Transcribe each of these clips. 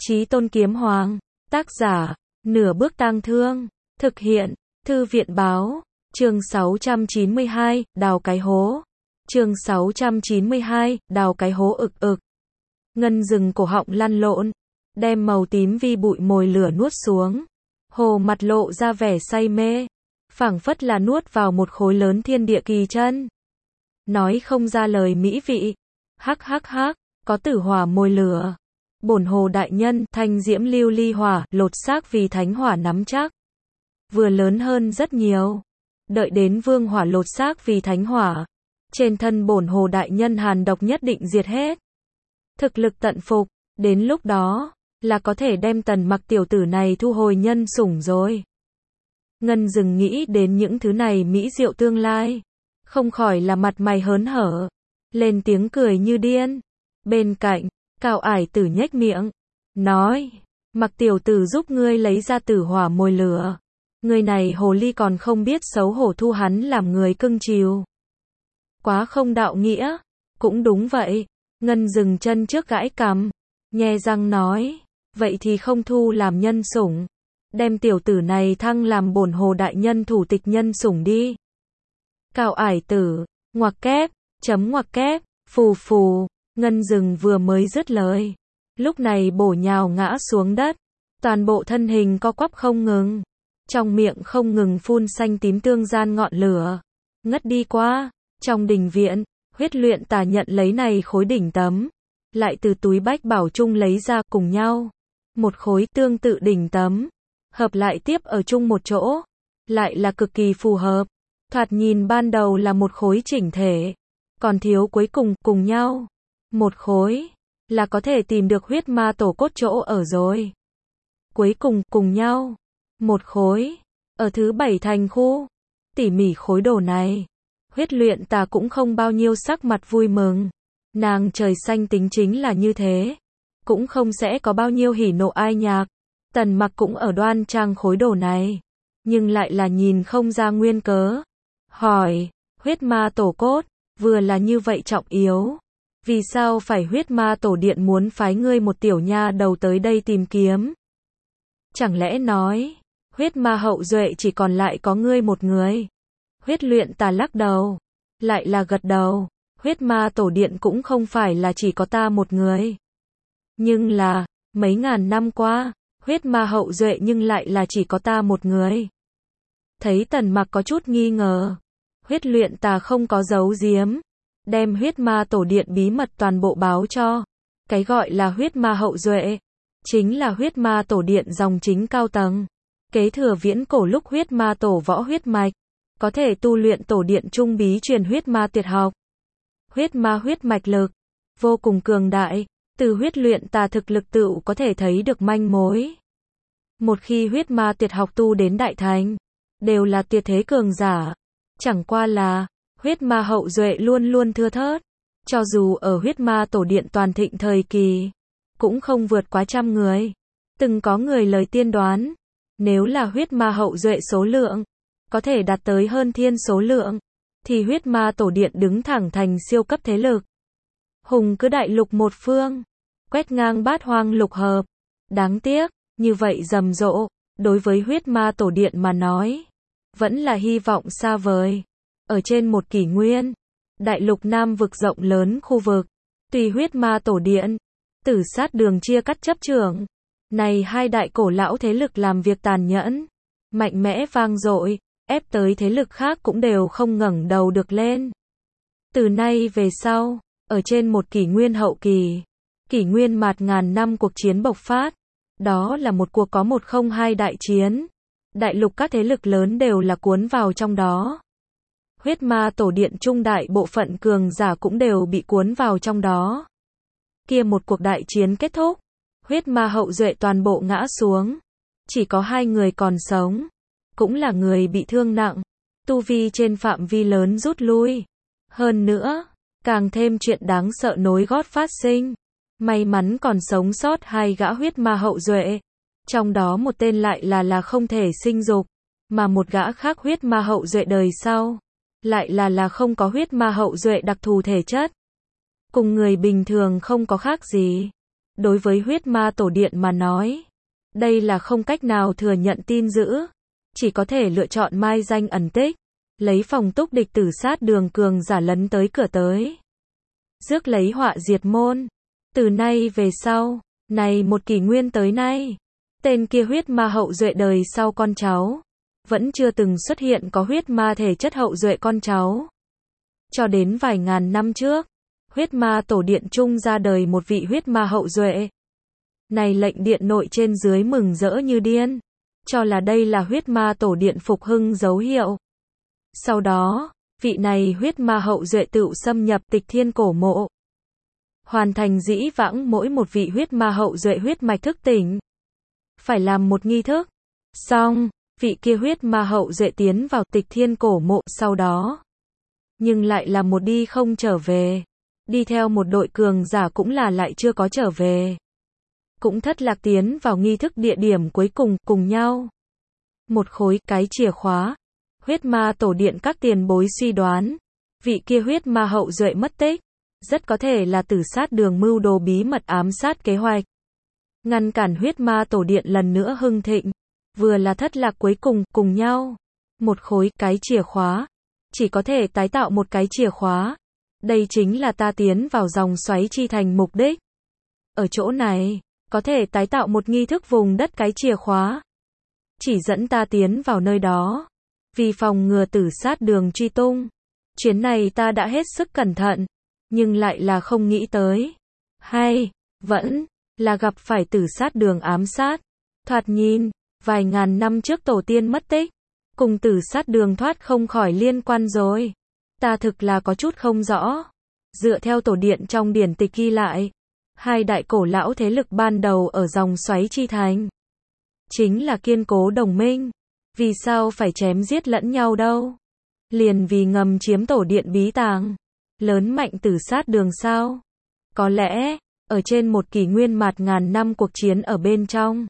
Chí Tôn Kiếm Hoàng. Tác giả, Nửa Bước Tang Thương. Thực hiện, Thư viện Báo. Chương 692, đào cái hố. Chương 692, đào cái hố ực ực. Ngân Dừng cổ họng lăn lộn, đem màu tím vi bụi mồi lửa nuốt xuống. Hồ mặt lộ ra vẻ say mê, phảng phất là nuốt vào một khối lớn thiên địa kỳ chân. Nói không ra lời mỹ vị. Hắc hắc hắc, có tử hỏa mồi lửa. Bổn Hồ đại nhân, thanh diễm lưu ly hỏa, lột xác vì thánh hỏa nắm chắc. Vừa lớn hơn rất nhiều. Đợi đến vương hỏa lột xác vì thánh hỏa, trên thân bổn Hồ đại nhân hàn độc nhất định diệt hết. Thực lực tận phục, đến lúc đó là có thể đem Tần Mặc tiểu tử này thu hồi nhân sủng rồi. Ngân Dừng nghĩ đến những thứ này mỹ diệu tương lai, không khỏi là mặt mày hớn hở, lên tiếng cười như điên. Bên cạnh, Cao Ải Tử nhếch miệng, nói: Mặc tiểu tử giúp ngươi lấy ra tử hỏa mồi lửa. Người này hồ ly còn không biết xấu hổ thu hắn làm người cưng chiều. Quá không đạo nghĩa. Cũng đúng vậy. Ngân Dừng chân trước gãi cằm, nhe răng nói: vậy thì không thu làm nhân sủng. Đem tiểu tử này thăng làm bổn Hồ đại nhân thủ tịch nhân sủng đi. Cao Ải Tử, ngoặc kép, chấm ngoặc kép, phù phù. Ngân Dừng vừa mới dứt lời, lúc này bổ nhào ngã xuống đất, toàn bộ thân hình co quắp không ngừng, trong miệng không ngừng phun xanh tím tương gian ngọn lửa, ngất đi qua. Trong đình viện, Huyết Luyện Tà nhận lấy này khối đỉnh tấm, lại từ túi bách bảo chung lấy ra cùng nhau một khối tương tự đỉnh tấm, hợp lại tiếp ở chung một chỗ, lại là cực kỳ phù hợp. Thoạt nhìn ban đầu là một khối chỉnh thể, còn thiếu cuối cùng cùng nhau một khối, là có thể tìm được huyết ma tổ cốt chỗ ở rồi. Cuối cùng cùng nhau một khối, ở thứ 7 thành khu. Tỉ mỉ khối đồ này, Huyết Luyện Tà cũng không bao nhiêu sắc mặt vui mừng. Nàng trời xanh tính chính là như thế, cũng không sẽ có bao nhiêu hỉ nộ ai nhạc. Tần Mặc cũng ở đoan trang khối đồ này, nhưng lại là nhìn không ra nguyên cớ. Hỏi: huyết ma tổ cốt, vừa là như vậy trọng yếu, vì sao phải huyết ma tổ điện muốn phái ngươi một tiểu nha đầu tới đây tìm kiếm? Chẳng lẽ nói, huyết ma hậu duệ chỉ còn lại có ngươi một người? Huyết Luyện Tà lắc đầu, lại là gật đầu. Huyết ma tổ điện cũng không phải là chỉ có ta một người. Nhưng là, mấy ngàn năm qua, huyết ma hậu duệ nhưng lại là chỉ có ta một người. Thấy Tần Mặc có chút nghi ngờ, Huyết Luyện Tà không có giấu giếm, đem huyết ma tổ điện bí mật toàn bộ báo cho. Cái gọi là huyết ma hậu duệ, chính là huyết ma tổ điện dòng chính cao tầng, kế thừa viễn cổ lúc huyết ma tổ võ huyết mạch, có thể tu luyện tổ điện trung bí truyền huyết ma tuyệt học. Huyết ma huyết mạch lực vô cùng cường đại, từ Huyết Luyện Tà thực lực tự có thể thấy được manh mối. Một khi huyết ma tuyệt học tu đến đại thành, đều là tuyệt thế cường giả. Chẳng qua là, huyết ma hậu duệ luôn luôn thưa thớt. Cho dù ở huyết ma tổ điện toàn thịnh thời kỳ, cũng không vượt quá 100 người. Từng có người lời tiên đoán, nếu là huyết ma hậu duệ số lượng có thể đạt tới hơn thiên số lượng, thì huyết ma tổ điện đứng thẳng thành siêu cấp thế lực. Hùng cứ đại lục một phương, quét ngang bát hoang lục hợp. Đáng tiếc, như vậy rầm rộ, đối với huyết ma tổ điện mà nói, vẫn là hy vọng xa vời. Ở trên một kỷ nguyên, đại lục Nam vực rộng lớn khu vực, tùy huyết ma tổ điện, tử sát đường chia cắt chấp trưởng. Này hai đại cổ lão thế lực làm việc tàn nhẫn, mạnh mẽ vang dội, ép tới thế lực khác cũng đều không ngẩng đầu được lên. Từ nay về sau, ở trên một kỷ nguyên hậu kỳ, kỷ nguyên mạt ngàn năm cuộc chiến bộc phát. Đó là một cuộc có 102 đại chiến. Đại lục các thế lực lớn đều là cuốn vào trong đó. Huyết ma tổ điện trung đại bộ phận cường giả cũng đều bị cuốn vào trong đó. Kia một cuộc đại chiến kết thúc, huyết ma hậu duệ toàn bộ ngã xuống. Chỉ có 2 người còn sống, cũng là người bị thương nặng, tu vi trên phạm vi lớn rút lui. Hơn nữa, càng thêm chuyện đáng sợ nối gót phát sinh. May mắn còn sống sót 2 gã huyết ma hậu duệ, trong đó một tên lại là không thể sinh dục, mà một gã khác huyết ma hậu duệ đời sau, lại là không có huyết ma hậu duệ đặc thù thể chất. Cùng người bình thường không có khác gì. Đối với huyết ma tổ điện mà nói, đây là không cách nào thừa nhận tin dữ, chỉ có thể lựa chọn mai danh ẩn tích, lấy phòng túc địch tử sát đường cường giả lấn tới cửa tới. Rước lấy họa diệt môn. Từ nay về sau, này một kỷ nguyên tới nay, tên kia huyết ma hậu duệ đời sau con cháu, vẫn chưa từng xuất hiện có huyết ma thể chất hậu duệ con cháu. Cho đến vài ngàn năm trước, huyết ma tổ điện trung ra đời một vị huyết ma hậu duệ. Này lệnh điện nội trên dưới mừng rỡ như điên, cho là đây là huyết ma tổ điện phục hưng dấu hiệu. Sau đó, vị này huyết ma hậu duệ tựu xâm nhập Tịch Thiên cổ mộ. Hoàn thành dĩ vãng mỗi một vị huyết ma hậu duệ huyết mạch thức tỉnh. Phải làm một nghi thức. Xong, vị kia huyết ma hậu duệ tiến vào Tịch Thiên cổ mộ sau đó. Nhưng lại là một đi không trở về. Đi theo một đội cường giả cũng là lại chưa có trở về. Cũng thất lạc tiến vào nghi thức địa điểm cuối cùng cùng nhau. Một khối cái chìa khóa. Huyết ma tổ điện các tiền bối suy đoán. Vị kia huyết ma hậu duệ mất tích. Rất có thể là tử sát đường mưu đồ bí mật ám sát kế hoạch. Ngăn cản huyết ma tổ điện lần nữa hưng thịnh. Vừa là thất lạc cuối cùng cùng nhau. Một khối cái chìa khóa. Chỉ có thể tái tạo một cái chìa khóa. Đây chính là ta tiến vào dòng xoáy chi thành mục đích. Ở chỗ này, có thể tái tạo một nghi thức vùng đất cái chìa khóa. Chỉ dẫn ta tiến vào nơi đó. Vì phòng ngừa tử sát đường truy tung. Chuyến này ta đã hết sức cẩn thận. Nhưng lại là không nghĩ tới. Hay, vẫn, là gặp phải tử sát đường ám sát. Thoạt nhìn, vài ngàn năm trước tổ tiên mất tích. Cùng tử sát đường thoát không khỏi liên quan rồi. Ta thực là có chút không rõ. Dựa theo tổ điện trong điển tịch ghi lại. Hai đại cổ lão thế lực ban đầu ở dòng xoáy chi thành. Chính là kiên cố đồng minh. Vì sao phải chém giết lẫn nhau đâu? Liền vì ngầm chiếm tổ điện bí tàng. Lớn mạnh tử sát đường sao? Có lẽ, ở trên một kỷ nguyên mạt ngàn năm cuộc chiến ở bên trong.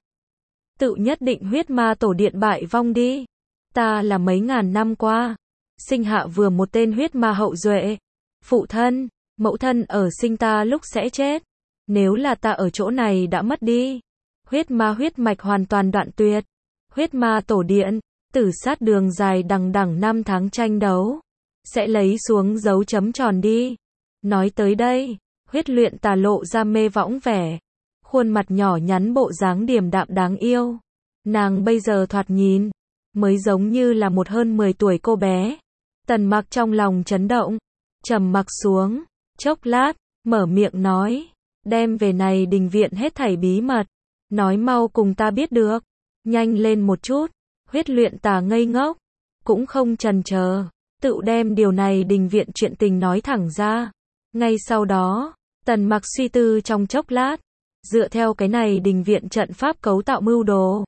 Tự nhất định huyết ma tổ điện bại vong đi. Ta là mấy ngàn năm qua. Sinh hạ vừa một tên huyết ma hậu duệ. Phụ thân, mẫu thân ở sinh ta lúc sẽ chết. Nếu là ta ở chỗ này đã mất đi. Huyết ma huyết mạch hoàn toàn đoạn tuyệt. Huyết ma tổ điện, tử sát đường dài đằng đẵng năm tháng tranh đấu. Sẽ lấy xuống dấu chấm tròn đi. Nói tới đây, huyết luyện tà lộ ra mê võng vẻ. Khuôn mặt nhỏ nhắn bộ dáng điềm đạm đáng yêu. Nàng bây giờ thoạt nhìn, mới giống như là một hơn 10 tuổi cô bé. Tần Mặc trong lòng chấn động, trầm mặc xuống, chốc lát, mở miệng nói, đem về này đình viện hết thảy bí mật, nói mau cùng ta biết được, nhanh lên một chút. Huyết luyện tà ngây ngốc, cũng không chần chờ, tự đem điều này đình viện chuyện tình nói thẳng ra. Ngay sau đó, Tần Mặc suy tư trong chốc lát, dựa theo cái này đình viện trận pháp cấu tạo mưu đồ,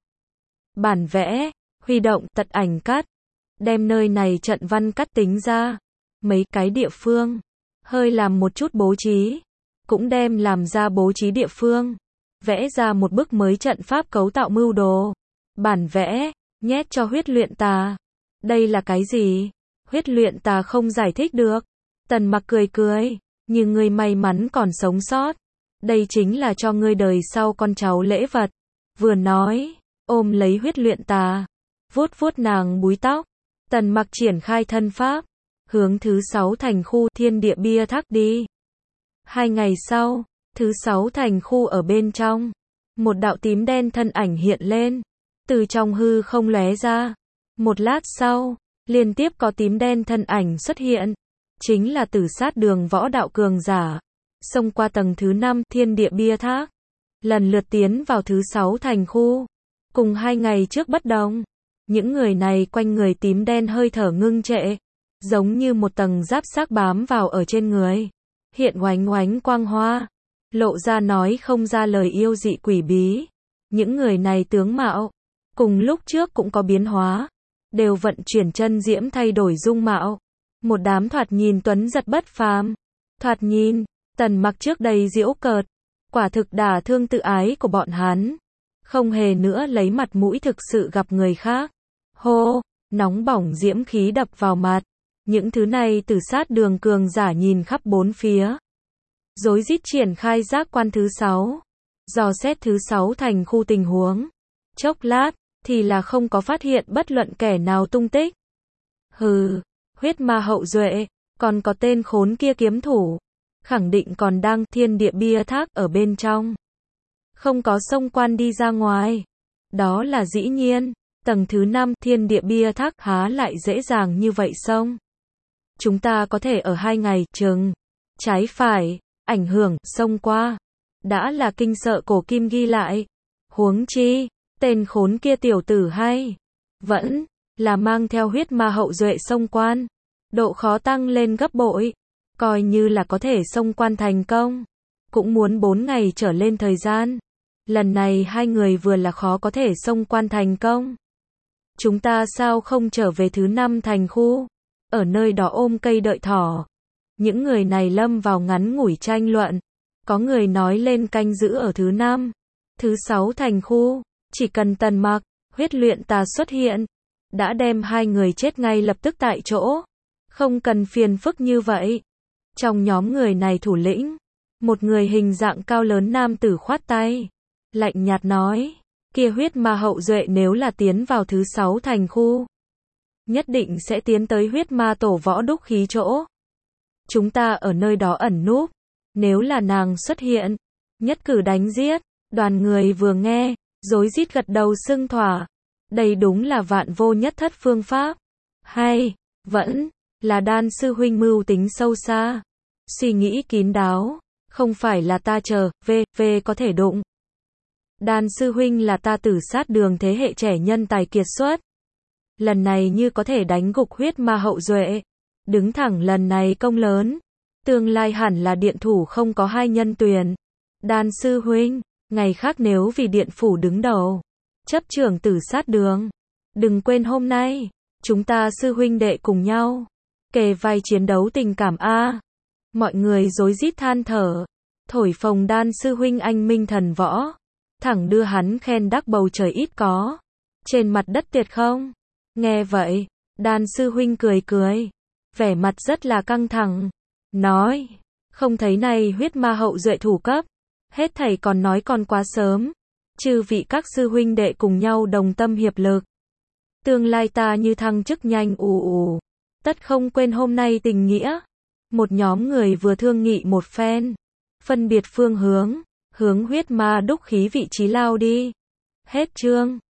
bản vẽ, huy động tật ảnh cắt, đem nơi này trận văn cắt tính ra, mấy cái địa phương, hơi làm một chút bố trí, cũng đem làm ra bố trí địa phương, vẽ ra một bức mới trận pháp cấu tạo mưu đồ, bản vẽ, nhét cho huyết luyện tà. Đây là cái gì? Huyết luyện tà không giải thích được. Tần Mặc cười cười, nhưng ngươi may mắn còn sống sót. Đây chính là cho ngươi đời sau con cháu lễ vật. Vừa nói, ôm lấy huyết luyện tà, vuốt vuốt nàng búi tóc. Tần Mặc triển khai thân pháp, hướng thứ 6 thành khu thiên địa bia tháp đi. 2 ngày sau, thứ 6 thành khu ở bên trong, một đạo tím đen thân ảnh hiện lên, từ trong hư không lóe ra. Một lát sau, liên tiếp có tím đen thân ảnh xuất hiện, chính là tử sát đường võ đạo cường giả, xông qua tầng thứ 5 thiên địa bia tháp, lần lượt tiến vào thứ 6 thành khu. Cùng 2 ngày trước bất đồng, những người này quanh người tím đen hơi thở ngưng trệ, giống như một tầng giáp xác bám vào ở trên người, hiện oánh oánh quang hoa, lộ ra nói không ra lời yêu dị quỷ bí. Những người này tướng mạo, cùng lúc trước cũng có biến hóa, đều vận chuyển chân diễm thay đổi dung mạo. Một đám thoạt nhìn tuấn giật bất phàm. Thoạt nhìn, Tần Mặc trước đây giễu cợt, quả thực đả thương tự ái của bọn hắn. Không hề nữa lấy mặt mũi thực sự gặp người khác. Hô, nóng bỏng diễm khí đập vào mặt. Những thứ này tử sát đường cường giả nhìn khắp bốn phía. Rối rít triển khai giác quan thứ 6. dò xét thứ 6 thành khu tình huống. Chốc lát, thì là không có phát hiện bất luận kẻ nào tung tích. Hừ, huyết ma hậu duệ, còn có tên khốn kia kiếm thủ, khẳng định còn đang thiên địa bia thác ở bên trong. Không có xông quan đi ra ngoài. Đó là dĩ nhiên, tầng thứ 5 thiên địa bia thác há lại dễ dàng như vậy xông. Chúng ta có thể ở 2 ngày chừng, trái phải, ảnh hưởng, xông qua. Đã là kinh sợ cổ kim ghi lại. Huống chi, tên khốn kia tiểu tử hay. Vẫn, là mang theo huyết ma hậu duệ xông quan. Độ khó tăng lên gấp bội. Coi như là có thể xông quan thành công. Cũng muốn 4 ngày trở lên thời gian. Lần này 2 người vừa là khó có thể xông quan thành công. Chúng ta sao không trở về thứ 5 thành khu? Ở nơi đó ôm cây đợi thỏ. Những người này lâm vào ngắn ngủi tranh luận. Có người nói lên canh giữ ở thứ 5, thứ 6 thành khu. Chỉ cần Tần Mặc, huyết luyện tà xuất hiện. Đã đem 2 người chết ngay lập tức tại chỗ. Không cần phiền phức như vậy. Trong nhóm người này thủ lĩnh, một người hình dạng cao lớn nam tử khoát tay. Lạnh nhạt nói, kia huyết ma hậu duệ nếu là tiến vào thứ 6 thành khu, nhất định sẽ tiến tới huyết ma tổ võ đúc khí chỗ. Chúng ta ở nơi đó ẩn núp, nếu là nàng xuất hiện, nhất cử đánh giết. Đoàn người vừa nghe, rối rít gật đầu xưng thỏa. Đây đúng là vạn vô nhất thất phương pháp. Hay, vẫn, là Đan sư huynh mưu tính sâu xa. Suy nghĩ kín đáo, không phải là ta chờ, có thể đụng. Đan sư huynh là ta tử sát đường thế hệ trẻ nhân tài kiệt xuất. Lần này như có thể đánh gục huyết ma hậu duệ. Đứng thẳng lần này công lớn. Tương lai hẳn là điện thủ không có 2 nhân tuyển. Đan sư huynh, ngày khác nếu vì điện phủ đứng đầu, chấp trưởng tử sát đường. Đừng quên hôm nay, chúng ta sư huynh đệ cùng nhau. Kề vai chiến đấu tình cảm a. Mọi người rối rít than thở. Thổi phồng Đan sư huynh anh minh thần võ. Thẳng đưa hắn khen đắc bầu trời ít có. Trên mặt đất tuyệt không? Nghe vậy, Đan sư huynh cười cười. Vẻ mặt rất là căng thẳng. Nói, không thấy này huyết ma hậu duệ thủ cấp. Hết thảy còn nói còn quá sớm. Chư vị các sư huynh đệ cùng nhau đồng tâm hiệp lực. Tương lai ta như thăng chức nhanh tất không quên hôm nay tình nghĩa. Một nhóm người vừa thương nghị một phen. Phân biệt phương hướng, hướng huyết ma đúc khí vị trí lao đi. Hết chương.